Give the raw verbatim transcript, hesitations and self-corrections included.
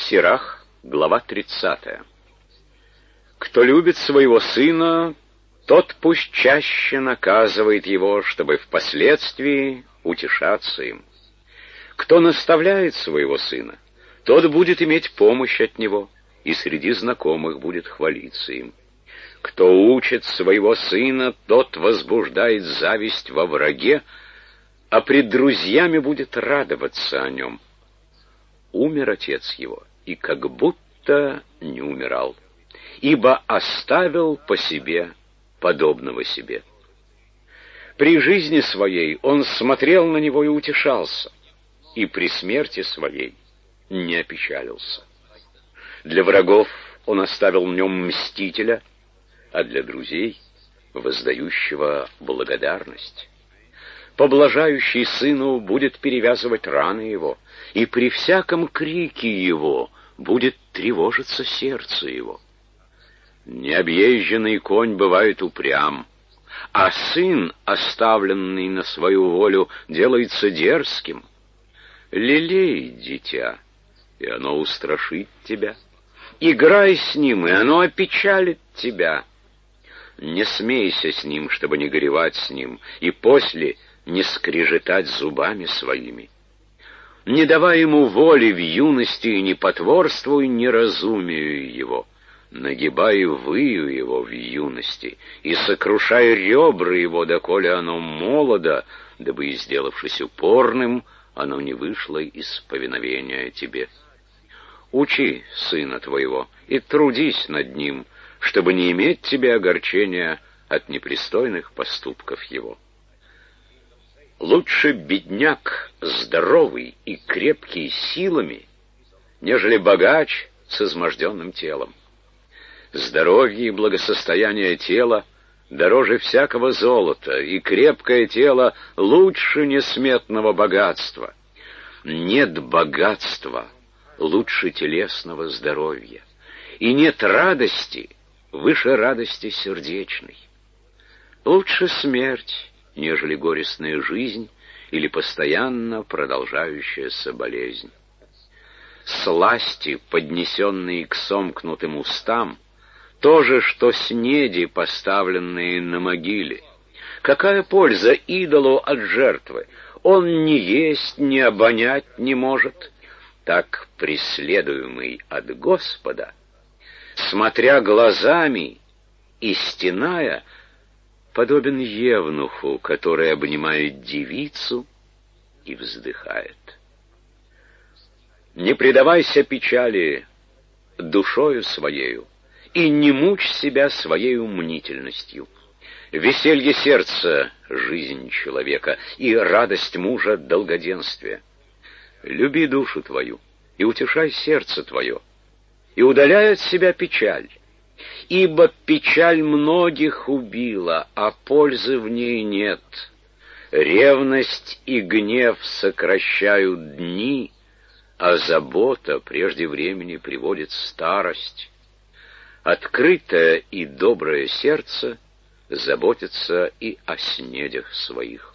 Сирах, глава тридцатая. Кто любит своего сына, тот пусть чаще наказывает его, чтобы впоследствии утешаться им. Кто наставляет своего сына, тот будет иметь помощь от него, и среди знакомых будет хвалиться им. Кто учит своего сына, тот возбуждает зависть во враге, а пред друзьями будет радоваться о нем. Умер отец его, и как будто не умирал, ибо оставил по себе подобного себе. При жизни своей он смотрел на него и утешался, и при смерти своей не опечалился. Для врагов он оставил в нем мстителя, а для друзей — воздающего благодарность. Поблажающий сыну будет перевязывать раны его, и при всяком крике его будет тревожиться сердце его. Необъезженный конь бывает упрям, а сын, оставленный на свою волю, делается дерзким. Лелей дитя, и оно устрашит тебя. Играй с ним, и оно опечалит тебя. Не смейся с ним, чтобы не горевать с ним, и после не скрежетать зубами своими. Не давай ему воли в юности, и не потворствуй неразумию его. Нагибай выю его в юности, и сокрушай ребра его, доколе оно молодо, дабы, и сделавшись упорным, оно не вышло из повиновения тебе. Учи сына твоего и трудись над ним, чтобы не иметь тебе огорчения от непристойных поступков его. Лучше бедняк здоровый и крепкий силами, нежели богач с изможденным телом. Здоровье и благосостояние тела дороже всякого золота, и крепкое тело лучше несметного богатства. Нет богатства лучше телесного здоровья, и нет радости выше радости сердечной. Лучше смерть, нежели горестная жизнь или постоянно продолжающаяся болезнь. Сласти, поднесенные к сомкнутым устам, то же, что снеди, поставленные на могиле. Какая польза идолу от жертвы? Он ни есть, ни обонять не может. Так преследуемый от Господа, смотря глазами и стеная, подобен евнуху, который обнимает девицу и вздыхает. Не предавайся печали душою своею, и не мучь себя своей мнительностью. Веселье сердца — жизнь человека, и радость мужа — долгоденствие. Люби душу твою, и утешай сердце твое, и удаляй от себя печаль, ибо печаль многих убила, а пользы в ней нет. Ревность и гнев сокращают дни, а забота прежде времени приводит старость. Открытое и доброе сердце заботится и о снедях своих.